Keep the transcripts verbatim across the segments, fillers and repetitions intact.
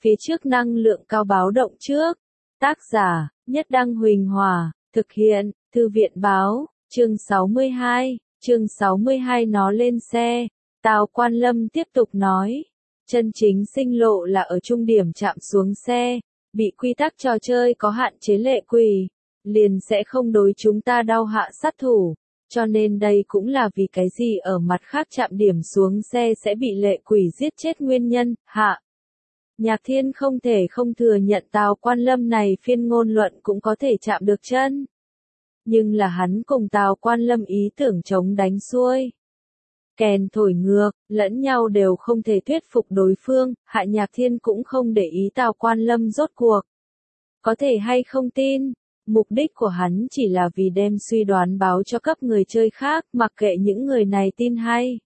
Phía trước năng lượng cao báo động trước. Tác giả, Nhất Đăng Huỳnh Hòa, thực hiện, Thư viện báo, chương sáu mươi hai, chương sáu mươi hai nó lên xe. Tào Quan Lâm tiếp tục nói, chân chính sinh lộ là ở trung điểm chạm xuống xe, bị quy tắc trò chơi có hạn chế lệ quỷ, liền sẽ không đối chúng ta đau hạ sát thủ, cho nên đây cũng là vì cái gì ở mặt khác chạm điểm xuống xe sẽ bị lệ quỷ giết chết nguyên nhân, hạ. Nhạc Thiên không thể không thừa nhận Tào Quan Lâm này phiên ngôn luận cũng có thể chạm được chân. Nhưng là hắn cùng Tào Quan Lâm ý tưởng chống đánh xuôi. Kèn thổi ngược, lẫn nhau đều không thể thuyết phục đối phương, Hạ Nhạc Thiên cũng không để ý Tào Quan Lâm rốt cuộc. Có thể hay không tin, mục đích của hắn chỉ là vì đem suy đoán báo cho cấp người chơi khác, mặc kệ những người này tin hay.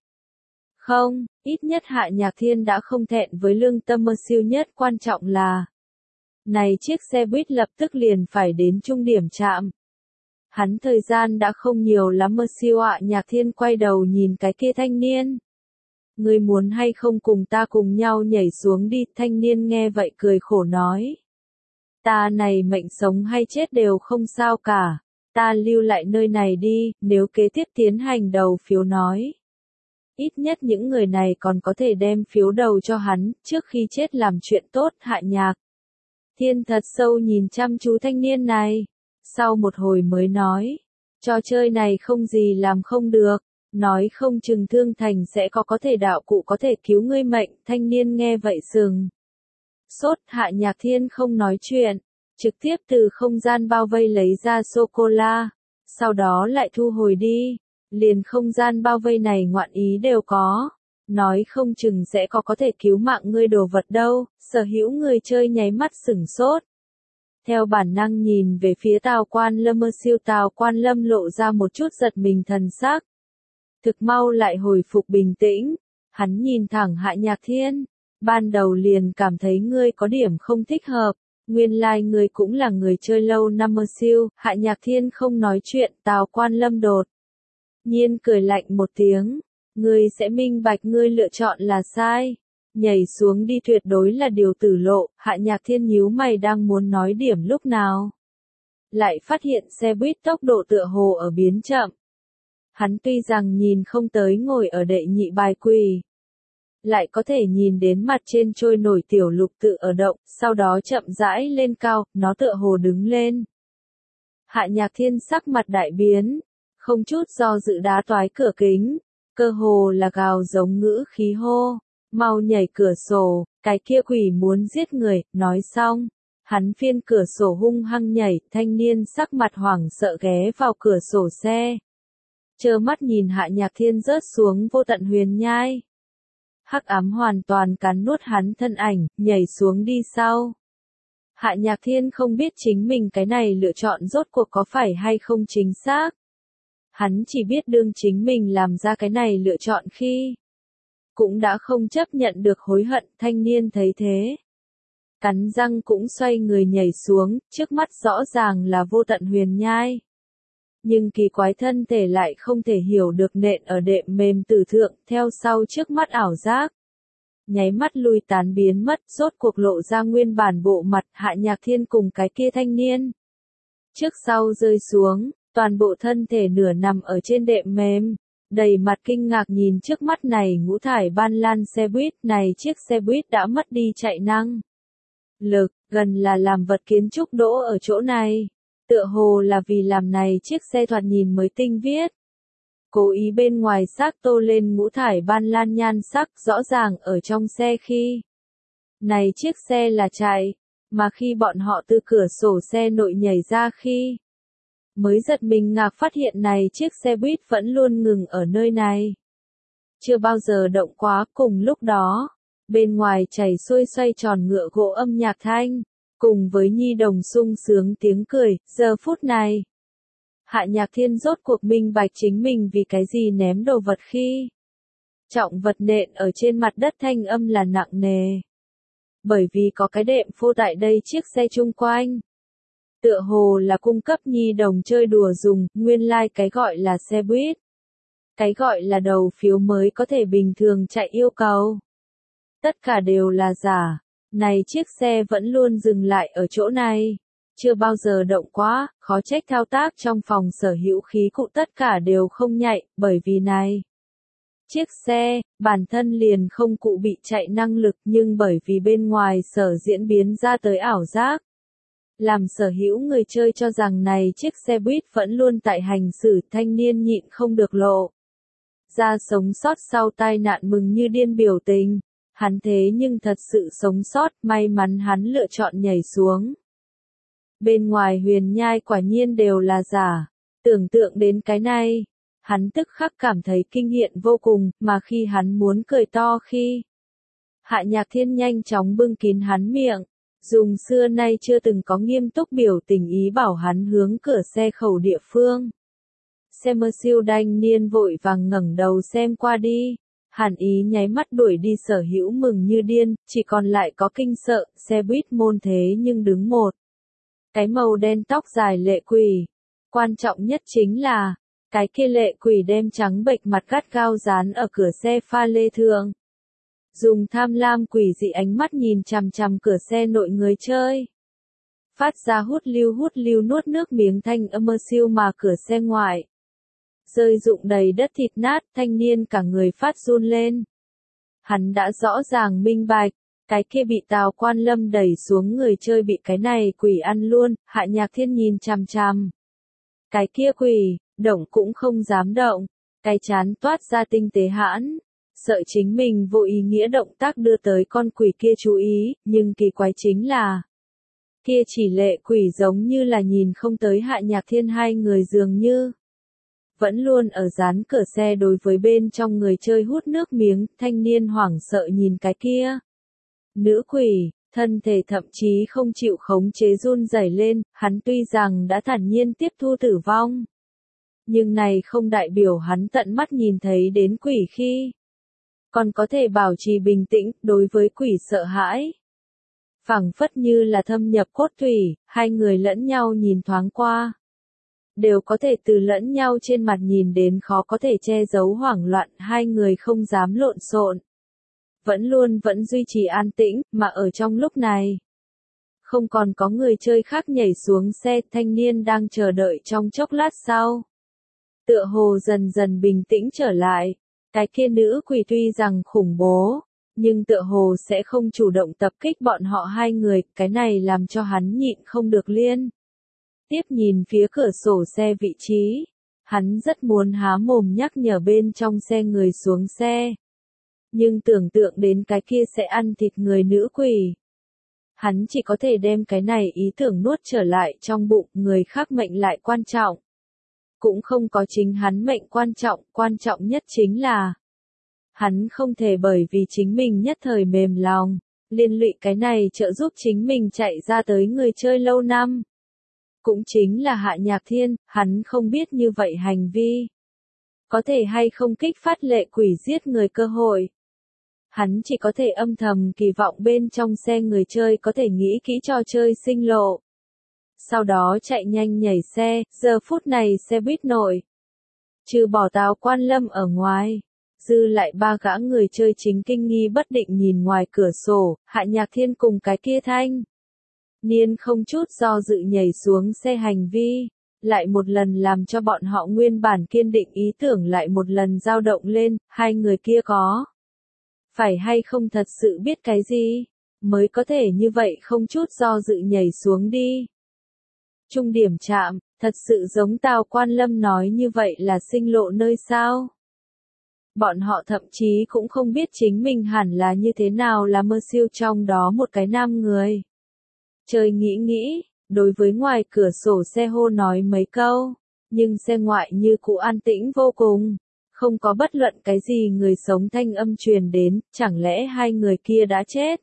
Không, ít nhất Hạ Nhạc Thiên đã không thẹn với lương tâm mơ siêu nhất quan trọng là. Này chiếc xe buýt lập tức liền phải đến trung điểm trạm. Hắn thời gian đã không nhiều lắm mơ siêu Hạ Nhạc Thiên quay đầu nhìn cái kia thanh niên. Ngươi muốn hay không cùng ta cùng nhau nhảy xuống đi, thanh niên nghe vậy cười khổ nói. Ta này mệnh sống hay chết đều không sao cả, ta lưu lại nơi này đi, nếu kế tiếp tiến hành đầu phiếu nói. Ít nhất những người này còn có thể đem phiếu đầu cho hắn, trước khi chết làm chuyện tốt. Hạ Nhạc Thiên thật sâu nhìn chăm chú thanh niên này, sau một hồi mới nói, trò chơi này không gì làm không được, nói không chừng thương thành sẽ có có thể đạo cụ có thể cứu ngươi mệnh. Thanh niên nghe vậy sừng sốt. Hạ Nhạc Thiên không nói chuyện, trực tiếp từ không gian bao vây lấy ra sô-cô-la, sau đó lại thu hồi đi. Liền không gian bao vây này ngoạn ý đều có, nói không chừng sẽ có có thể cứu mạng ngươi đồ vật đâu. Sở hữu người chơi nháy mắt sửng sốt. Theo bản năng nhìn về phía Tào Quan Lâm mơ siêu, Tào Quan Lâm lộ ra một chút giật mình thần sắc. Thực mau lại hồi phục bình tĩnh, hắn nhìn thẳng Hạ Nhạc Thiên, ban đầu liền cảm thấy ngươi có điểm không thích hợp, nguyên lai like ngươi cũng là người chơi lâu năm mơ siêu. Hạ Nhạc Thiên không nói chuyện, Tào Quan Lâm đột nhiên cười lạnh một tiếng, ngươi sẽ minh bạch ngươi lựa chọn là sai, nhảy xuống đi tuyệt đối là điều tử lộ. Hạ Nhạc Thiên nhíu mày đang muốn nói điểm lúc nào, lại phát hiện xe buýt tốc độ tựa hồ ở biến chậm. Hắn tuy rằng nhìn không tới ngồi ở đệ nhị bài quỳ, lại có thể nhìn đến mặt trên trôi nổi tiểu lục tự ở động, sau đó chậm rãi lên cao, nó tựa hồ đứng lên. Hạ Nhạc Thiên sắc mặt đại biến, không chút do dự đá toái cửa kính, cơ hồ là gào giống ngữ khí hô, mau nhảy cửa sổ, cái kia quỷ muốn giết người. Nói xong, hắn phiên cửa sổ hung hăng nhảy. Thanh niên sắc mặt hoảng sợ ghé vào cửa sổ xe, trơ mắt nhìn Hạ Nhạc Thiên rớt xuống vô tận huyền nhai. Hắc ám hoàn toàn cắn nuốt hắn thân ảnh, nhảy xuống đi sau. Hạ Nhạc Thiên không biết chính mình cái này lựa chọn rốt cuộc có phải hay không chính xác. Hắn chỉ biết đương chính mình làm ra cái này lựa chọn khi cũng đã không chấp nhận được hối hận. Thanh niên thấy thế, cắn răng cũng xoay người nhảy xuống, trước mắt rõ ràng là vô tận huyền nhai. Nhưng kỳ quái thân thể lại không thể hiểu được nện ở đệm mềm tử thượng, theo sau trước mắt ảo giác. Nháy mắt lui tán biến mất, rốt cuộc lộ ra nguyên bản bộ mặt Hạ Nhạc Thiên cùng cái kia thanh niên. Trước sau rơi xuống, toàn bộ thân thể nửa nằm ở trên đệm mềm, đầy mặt kinh ngạc nhìn trước mắt này ngũ thải ban lan xe buýt. Này chiếc xe buýt đã mất đi chạy năng lực, gần là làm vật kiến trúc đỗ ở chỗ này. Tựa hồ là vì làm này chiếc xe thoạt nhìn mới tinh viết. Cố ý bên ngoài xác tô lên ngũ thải ban lan nhan sắc, rõ ràng ở trong xe khi này chiếc xe là chạy, mà khi bọn họ từ cửa sổ xe nội nhảy ra khi mới giật mình ngạc phát hiện này chiếc xe buýt vẫn luôn ngừng ở nơi này, chưa bao giờ động quá. Cùng lúc đó, bên ngoài chảy xuôi xoay tròn ngựa gỗ âm nhạc thanh, cùng với nhi đồng sung sướng tiếng cười. Giờ phút này, Hạ Nhạc Thiên rốt cuộc minh bạch chính mình vì cái gì ném đồ vật khi trọng vật nện ở trên mặt đất thanh âm là nặng nề. Bởi vì có cái đệm phô tại đây chiếc xe chung quanh. Tựa hồ là cung cấp nhi đồng chơi đùa dùng, nguyên lai like cái gọi là xe buýt. Cái gọi là đầu phiếu mới có thể bình thường chạy yêu cầu. Tất cả đều là giả. Này chiếc xe vẫn luôn dừng lại ở chỗ này. Chưa bao giờ động quá, khó trách thao tác trong phòng sở hữu khí cụ tất cả đều không nhạy, bởi vì này. Chiếc xe, bản thân liền không cụ bị chạy năng lực nhưng bởi vì bên ngoài sở diễn biến ra tới ảo giác. Làm sở hữu người chơi cho rằng này chiếc xe buýt vẫn luôn tại hành xử, thanh niên nhịn không được lộ. Ra sống sót sau tai nạn mừng như điên biểu tình. Hắn thế nhưng thật sự sống sót, may mắn hắn lựa chọn nhảy xuống. Bên ngoài huyền nhai quả nhiên đều là giả. Tưởng tượng đến cái này, hắn tức khắc cảm thấy kinh hiện vô cùng, mà khi hắn muốn cười to khi Hạ Nhạc Thiên nhanh chóng bưng kín hắn miệng, dùng xưa nay chưa từng có nghiêm túc biểu tình ý bảo hắn hướng cửa xe khẩu địa phương. Xe Mercedes đanh niên vội vàng ngẩng đầu xem qua đi, hàn ý nháy mắt đuổi đi sở hữu mừng như điên, chỉ còn lại có kinh sợ, xe buýt môn thế nhưng đứng một. Cái màu đen tóc dài lệ quỷ. Quan trọng nhất chính là, cái kia lệ quỷ đem trắng bệch mặt gắt gao dán ở cửa xe pha lê thượng. Dùng tham lam quỷ dị ánh mắt nhìn chằm chằm cửa xe nội người chơi. Phát ra hút lưu hút lưu nuốt nước miếng thanh âm mơ siêu mà cửa xe ngoại. Rơi rụng đầy đất thịt nát, thanh niên cả người phát run lên. Hắn đã rõ ràng minh bạch, cái kia bị Tào Quan Lâm đẩy xuống người chơi bị cái này quỷ ăn luôn, Hạ Nhạc Thiên nhìn chằm chằm. Cái kia quỷ, động cũng không dám động, cái chán toát ra tinh tế hãn, sợ chính mình vô ý nghĩa động tác đưa tới con quỷ kia chú ý, nhưng kỳ quái chính là, kia chỉ lệ quỷ giống như là nhìn không tới Hạ Nhạc Thiên hai người dường như. Vẫn luôn ở dán cửa xe đối với bên trong người chơi hút nước miếng, thanh niên hoảng sợ nhìn cái kia. Nữ quỷ, thân thể thậm chí không chịu khống chế run rẩy lên, hắn tuy rằng đã thản nhiên tiếp thu tử vong. Nhưng này không đại biểu hắn tận mắt nhìn thấy đến quỷ khi. Còn có thể bảo trì bình tĩnh, đối với quỷ sợ hãi. Phảng phất như là thâm nhập cốt thủy, hai người lẫn nhau nhìn thoáng qua. Đều có thể từ lẫn nhau trên mặt nhìn đến khó có thể che giấu hoảng loạn, hai người không dám lộn xộn. Vẫn luôn vẫn duy trì an tĩnh, mà ở trong lúc này. Không còn có người chơi khác nhảy xuống xe, thanh niên đang chờ đợi trong chốc lát sau. Tựa hồ dần dần bình tĩnh trở lại, cái kia nữ quỷ tuy rằng khủng bố, nhưng tựa hồ sẽ không chủ động tập kích bọn họ hai người, cái này làm cho hắn nhịn không được liên. Tiếp nhìn phía cửa sổ xe vị trí, hắn rất muốn há mồm nhắc nhở bên trong xe người xuống xe. Nhưng tưởng tượng đến cái kia sẽ ăn thịt người nữ quỷ. Hắn chỉ có thể đem cái này ý tưởng nuốt trở lại trong bụng, người khác mệnh lại quan trọng. Cũng không có chính hắn mệnh quan trọng, quan trọng nhất chính là hắn không thể bởi vì chính mình nhất thời mềm lòng, liên lụy cái này trợ giúp chính mình chạy ra tới người chơi lâu năm. Cũng chính là Hạ Nhạc Thiên, hắn không biết như vậy hành vi. Có thể hay không kích phát lệ quỷ giết người cơ hội. Hắn chỉ có thể âm thầm kỳ vọng bên trong xe người chơi có thể nghĩ kỹ trò chơi sinh lộ. Sau đó chạy nhanh nhảy xe, giờ phút này xe buýt nội. Trừ bỏ Tào Quan Lâm ở ngoài, dư lại ba gã người chơi chính kinh nghi bất định nhìn ngoài cửa sổ, Hạ Nhạc Thiên cùng cái kia thanh. Niên không chút do dự nhảy xuống xe hành vi, lại một lần làm cho bọn họ nguyên bản kiên định ý tưởng lại một lần dao động lên, hai người kia có. Phải hay không thật sự biết cái gì, mới có thể như vậy không chút do dự nhảy xuống đi. Trung điểm chạm, thật sự giống Tào Quan Lâm nói như vậy là sinh lộ nơi sao. Bọn họ thậm chí cũng không biết chính mình hẳn là như thế nào là mơ siêu trong đó một cái nam người. Trời nghĩ nghĩ, đối với ngoài cửa sổ xe hô nói mấy câu, nhưng xe ngoại như cũ an tĩnh vô cùng, không có bất luận cái gì người sống thanh âm truyền đến, chẳng lẽ hai người kia đã chết?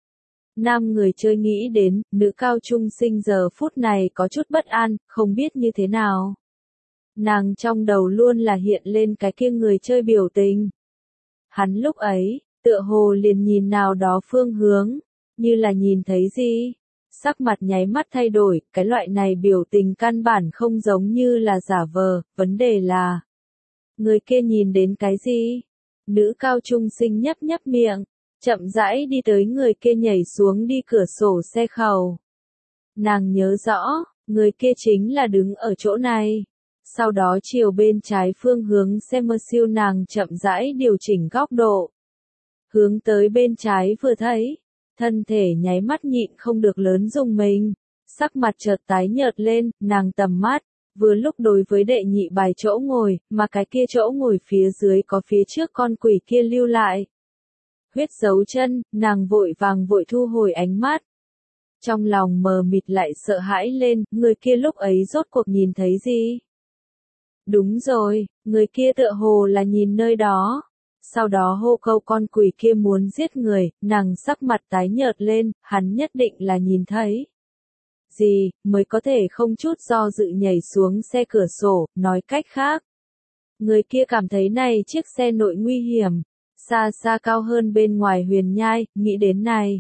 Nam người chơi nghĩ đến, nữ cao trung sinh giờ phút này có chút bất an, không biết như thế nào. Nàng trong đầu luôn là hiện lên cái kia người chơi biểu tình. Hắn lúc ấy, tựa hồ liền nhìn nào đó phương hướng, như là nhìn thấy gì. Sắc mặt nháy mắt thay đổi, cái loại này biểu tình căn bản không giống như là giả vờ, vấn đề là người kia nhìn đến cái gì? Nữ cao trung sinh nhấp nhấp miệng, chậm rãi đi tới người kia nhảy xuống đi cửa sổ xe khẩu. Nàng nhớ rõ, người kia chính là đứng ở chỗ này. Sau đó chiều bên trái phương hướng xe Mercedes nàng chậm rãi điều chỉnh góc độ. Hướng tới bên trái vừa thấy, thân thể nháy mắt nhịn không được lớn rùng mình, sắc mặt chợt tái nhợt lên, nàng tầm mắt, vừa lúc đối với đệ nhị bài chỗ ngồi, mà cái kia chỗ ngồi phía dưới có phía trước con quỷ kia lưu lại. Huyết dấu chân, nàng vội vàng vội thu hồi ánh mắt. Trong lòng mờ mịt lại sợ hãi lên, người kia lúc ấy rốt cuộc nhìn thấy gì? Đúng rồi, người kia tựa hồ là nhìn nơi đó. Sau đó hô câu con quỷ kia muốn giết người, nàng sắc mặt tái nhợt lên, hắn nhất định là nhìn thấy. Gì, mới có thể không chút do dự nhảy xuống xe cửa sổ, nói cách khác. Người kia cảm thấy này chiếc xe nội nguy hiểm, xa xa cao hơn bên ngoài huyền nhai, nghĩ đến này.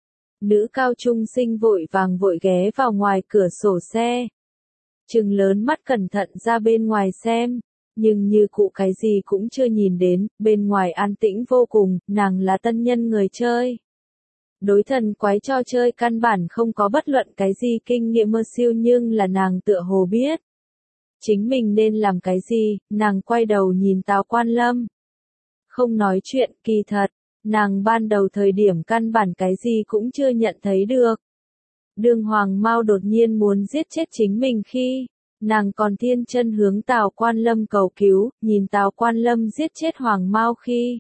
Nữ cao trung sinh vội vàng vội ghé vào ngoài cửa sổ xe. Trừng lớn mắt cẩn thận ra bên ngoài xem, nhưng như cụ cái gì cũng chưa nhìn đến, bên ngoài an tĩnh vô cùng, nàng là tân nhân người chơi. Đối thần quái trò chơi căn bản không có bất luận cái gì kinh nghiệm mơ siêu nhưng là nàng tựa hồ biết. Chính mình nên làm cái gì, nàng quay đầu nhìn Tào Quan Lâm. Không nói chuyện, kỳ thật, nàng ban đầu thời điểm căn bản cái gì cũng chưa nhận thấy được. Đường Hoàng Mao đột nhiên muốn giết chết chính mình khi, nàng còn thiên chân hướng Tào Quan Lâm cầu cứu, nhìn Tào Quan Lâm giết chết Hoàng Mao khi.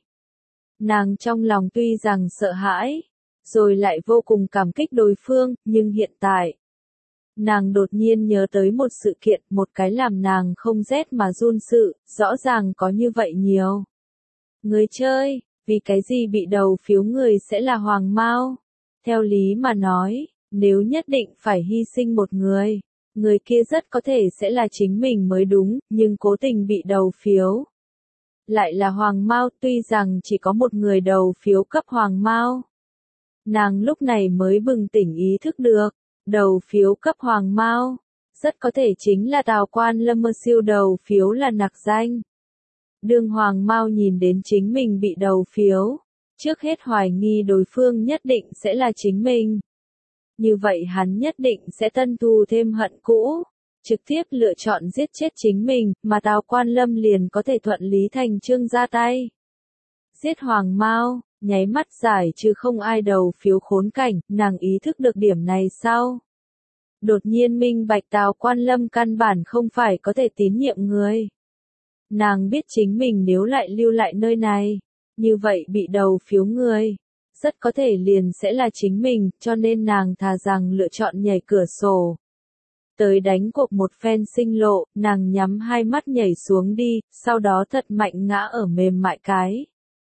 Nàng trong lòng tuy rằng sợ hãi, rồi lại vô cùng cảm kích đối phương, nhưng hiện tại, nàng đột nhiên nhớ tới một sự kiện, một cái làm nàng không rét mà run sự, rõ ràng có như vậy nhiều. Người chơi, vì cái gì bị đầu phiếu người sẽ là Hoàng Mao? Theo lý mà nói, nếu nhất định phải hy sinh một người, người kia rất có thể sẽ là chính mình mới đúng, nhưng cố tình bị đầu phiếu. Lại là Hoàng Mao, tuy rằng chỉ có một người đầu phiếu cấp Hoàng Mao. Nàng lúc này mới bừng tỉnh ý thức được, đầu phiếu cấp Hoàng Mao, rất có thể chính là Tào Quan Lâm mơ siêu đầu phiếu là nặc danh. Đường Hoàng Mao nhìn đến chính mình bị đầu phiếu, trước hết hoài nghi đối phương nhất định sẽ là chính mình. Như vậy hắn nhất định sẽ tân thù thêm hận cũ, trực tiếp lựa chọn giết chết chính mình, mà Tào Quan Lâm liền có thể thuận lý thành chương ra tay. Giết Hoàng Mao, nháy mắt giải trừ không ai đầu phiếu khốn cảnh, nàng ý thức được điểm này sau. Đột nhiên minh bạch Tào Quan Lâm căn bản không phải có thể tín nhiệm người. Nàng biết chính mình nếu lại lưu lại nơi này, như vậy bị đầu phiếu người, rất có thể liền sẽ là chính mình, cho nên nàng thà rằng lựa chọn nhảy cửa sổ. Tới đánh cuộc một phen sinh lộ, nàng nhắm hai mắt nhảy xuống đi, sau đó thật mạnh ngã ở mềm mại cái.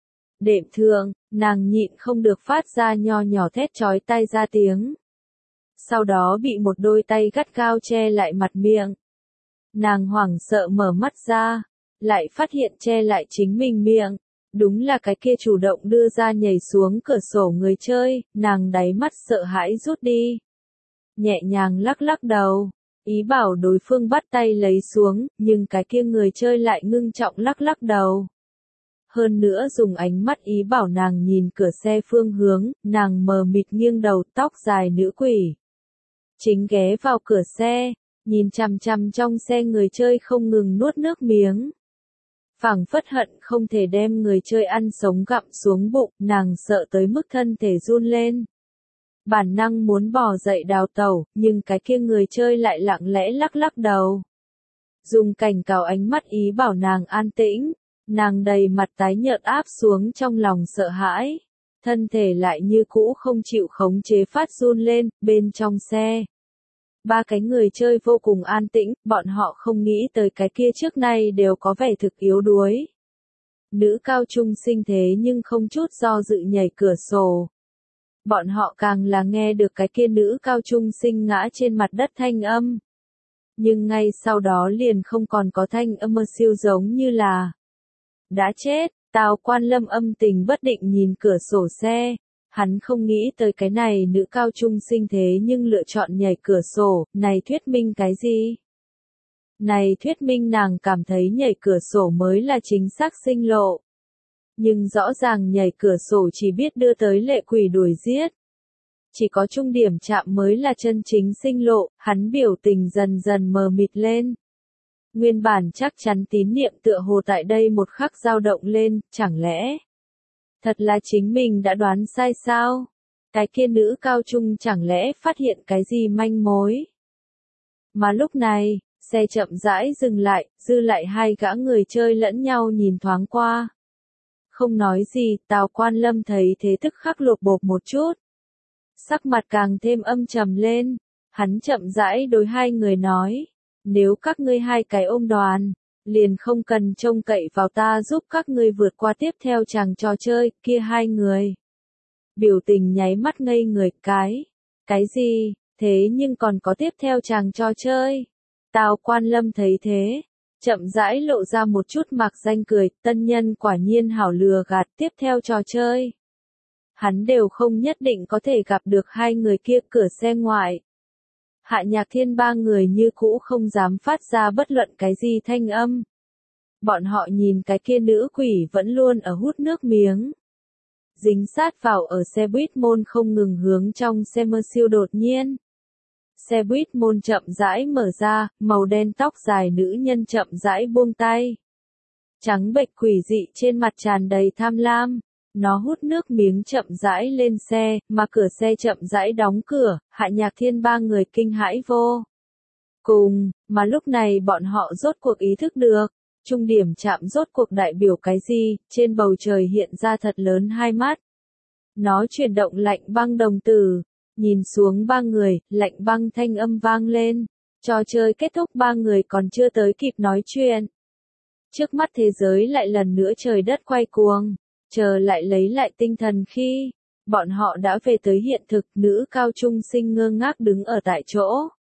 Đệm thượng, nàng nhịn không được phát ra nho nhỏ thét chói tai ra tiếng. Sau đó bị một đôi tay gắt gao che lại mặt miệng. Nàng hoảng sợ mở mắt ra, lại phát hiện che lại chính mình miệng. Đúng là cái kia chủ động đưa ra nhảy xuống cửa sổ người chơi, nàng đáy mắt sợ hãi rút đi. Nhẹ nhàng lắc lắc đầu, ý bảo đối phương bắt tay lấy xuống, nhưng cái kia người chơi lại ngưng trọng lắc lắc đầu. Hơn nữa dùng ánh mắt ý bảo nàng nhìn cửa xe phương hướng, nàng mờ mịt nghiêng đầu, tóc dài nữ quỷ. Chính ghé vào cửa xe, nhìn chằm chằm trong xe người chơi không ngừng nuốt nước miếng. Phảng phất hận không thể đem người chơi ăn sống gặm xuống bụng, nàng sợ tới mức thân thể run lên. Bản năng muốn bò dậy đào tẩu, nhưng cái kia người chơi lại lặng lẽ lắc lắc đầu. Dùng cảnh cáo ánh mắt ý bảo nàng an tĩnh, nàng đầy mặt tái nhợt áp xuống trong lòng sợ hãi. Thân thể lại như cũ không chịu khống chế phát run lên, bên trong xe. Ba cái người chơi vô cùng an tĩnh, bọn họ không nghĩ tới cái kia trước nay đều có vẻ thực yếu đuối. Nữ cao trung sinh thế nhưng không chút do dự nhảy cửa sổ. Bọn họ càng là nghe được cái kia nữ cao trung sinh ngã trên mặt đất thanh âm. Nhưng ngay sau đó liền không còn có thanh âm mơ siêu giống như là đã chết. Tào Quan Lâm âm tình bất định nhìn cửa sổ xe. Hắn không nghĩ tới cái này nữ cao trung sinh thế nhưng lựa chọn nhảy cửa sổ, này thuyết minh cái gì? Này thuyết minh nàng cảm thấy nhảy cửa sổ mới là chính xác sinh lộ. nhưng rõ ràng nhảy cửa sổ chỉ biết đưa tới lệ quỷ đuổi giết. Chỉ có trung điểm chạm mới là chân chính sinh lộ, hắn biểu tình dần dần mờ mịt lên. Nguyên bản chắc chắn tín niệm tựa hồ tại đây một khắc dao động lên, chẳng lẽ thật là chính mình đã đoán sai sao? Cái kia nữ cao trung chẳng lẽ phát hiện cái gì manh mối? Mà lúc này, xe chậm rãi dừng lại, dư lại hai gã người chơi lẫn nhau nhìn thoáng qua. Không nói gì, Tào Quan Lâm thấy thế tức khắc lột bột một chút. Sắc mặt càng thêm âm trầm lên, hắn chậm rãi đối hai người nói, nếu các ngươi hai cái ôm đoàn, liền không cần trông cậy vào ta giúp các ngươi vượt qua tiếp theo chàng trò chơi, kia hai người. Biểu tình nháy mắt ngây người, cái, cái gì, thế nhưng còn có tiếp theo chàng trò chơi. Tào Quan Lâm thấy thế, chậm rãi lộ ra một chút mạc danh cười, tân nhân quả nhiên hảo lừa gạt tiếp theo trò chơi. Hắn đều không nhất định có thể gặp được hai người kia cửa xe ngoại. Hạ Nhạc Thiên ba người như cũ không dám phát ra bất luận cái gì thanh âm. Bọn họ nhìn cái kia nữ quỷ vẫn luôn ở hút nước miếng. Dính sát vào ở xe buýt môn không ngừng hướng trong xe mơ siêu đột nhiên. Xe buýt môn chậm rãi mở ra, màu đen tóc dài nữ nhân chậm rãi buông tay. Trắng bệch quỷ dị trên mặt tràn đầy tham lam. Nó hút nước miếng chậm rãi lên xe, mà cửa xe chậm rãi đóng cửa, Hạ Nhạc Thiên ba người kinh hãi vô cùng, mà lúc này bọn họ rốt cuộc ý thức được, trung điểm chạm rốt cuộc đại biểu cái gì, trên bầu trời hiện ra thật lớn hai mắt. Nó chuyển động lạnh băng đồng tử, nhìn xuống ba người, lạnh băng thanh âm vang lên, trò chơi kết thúc ba người còn chưa tới kịp nói chuyện. Trước mắt thế giới lại lần nữa trời đất quay cuồng. Chờ lại lấy lại tinh thần khi, bọn họ đã về tới hiện thực, nữ cao trung sinh ngơ ngác đứng ở tại chỗ.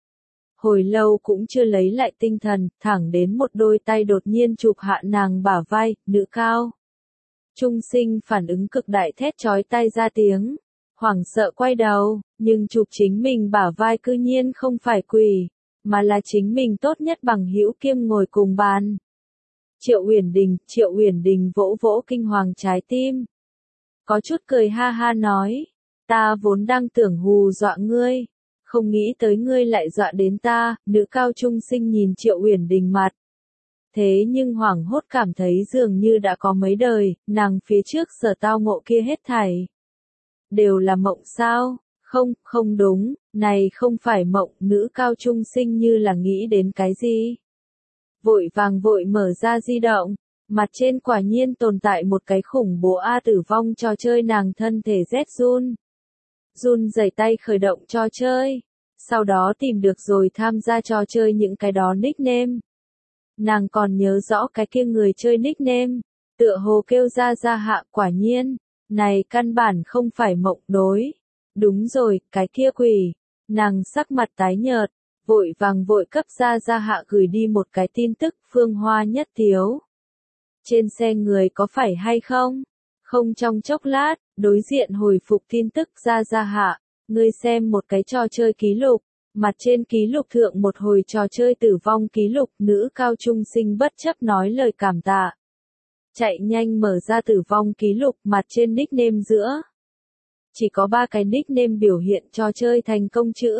Hồi lâu cũng chưa lấy lại tinh thần, thẳng đến một đôi tay đột nhiên chụp hạ nàng bả vai, nữ cao. Trung sinh phản ứng cực đại thét chói tai ra tiếng, hoảng sợ quay đầu, nhưng chụp chính mình bả vai cư nhiên không phải quỷ, mà là chính mình tốt nhất bằng hữu kiêm ngồi cùng bàn. Triệu Uyển Đình, Triệu Uyển Đình vỗ vỗ kinh hoàng trái tim. Có chút cười ha ha nói, ta vốn đang tưởng hù dọa ngươi, không nghĩ tới ngươi lại dọa đến ta, nữ cao trung sinh nhìn Triệu Uyển Đình mặt. Thế nhưng hoảng hốt cảm thấy dường như đã có mấy đời, nàng phía trước sở tao ngộ kia hết thảy. Đều là mộng sao? Không, không đúng, này không phải mộng, nữ cao trung sinh như là nghĩ đến cái gì. Vội vàng vội mở ra di động, mặt trên quả nhiên tồn tại một cái khủng bố A tử vong trò chơi nàng thân thể rét run. Run rẩy tay khởi động trò chơi, sau đó tìm được rồi tham gia trò chơi những cái đó nickname. Nàng còn nhớ rõ cái kia người chơi nickname, tựa hồ kêu ra ra hạ quả nhiên, này căn bản không phải mộng đối. Đúng rồi, cái kia quỷ, nàng sắc mặt tái nhợt. Vội vàng vội cấp ra ra hạ gửi đi một cái tin tức, Phương Hoa nhất thiếu. Trên xe người có phải hay không? Không trong chốc lát, đối diện hồi phục tin tức ra ra hạ, ngươi xem một cái trò chơi ký lục, mặt trên ký lục thượng một hồi trò chơi tử vong ký lục, nữ cao trung sinh bất chấp nói lời cảm tạ. Chạy nhanh mở ra tử vong ký lục, mặt trên nickname giữa. Chỉ có ba cái nickname biểu hiện trò chơi thành công chữ.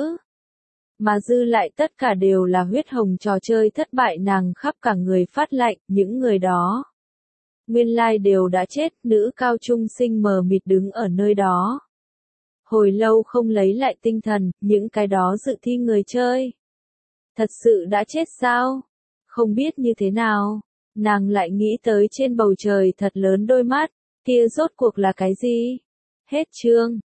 Mà dư lại tất cả đều là huyết hồng trò chơi thất bại nàng khắp cả người phát lạnh, những người đó. Nguyên lai like đều đã chết, nữ cao trung sinh mờ mịt đứng ở nơi đó. Hồi lâu không lấy lại tinh thần, những cái đó dự thi người chơi. Thật sự đã chết sao? Không biết như thế nào, nàng lại nghĩ tới trên bầu trời thật lớn đôi mắt, kia rốt cuộc là cái gì? Hết chương.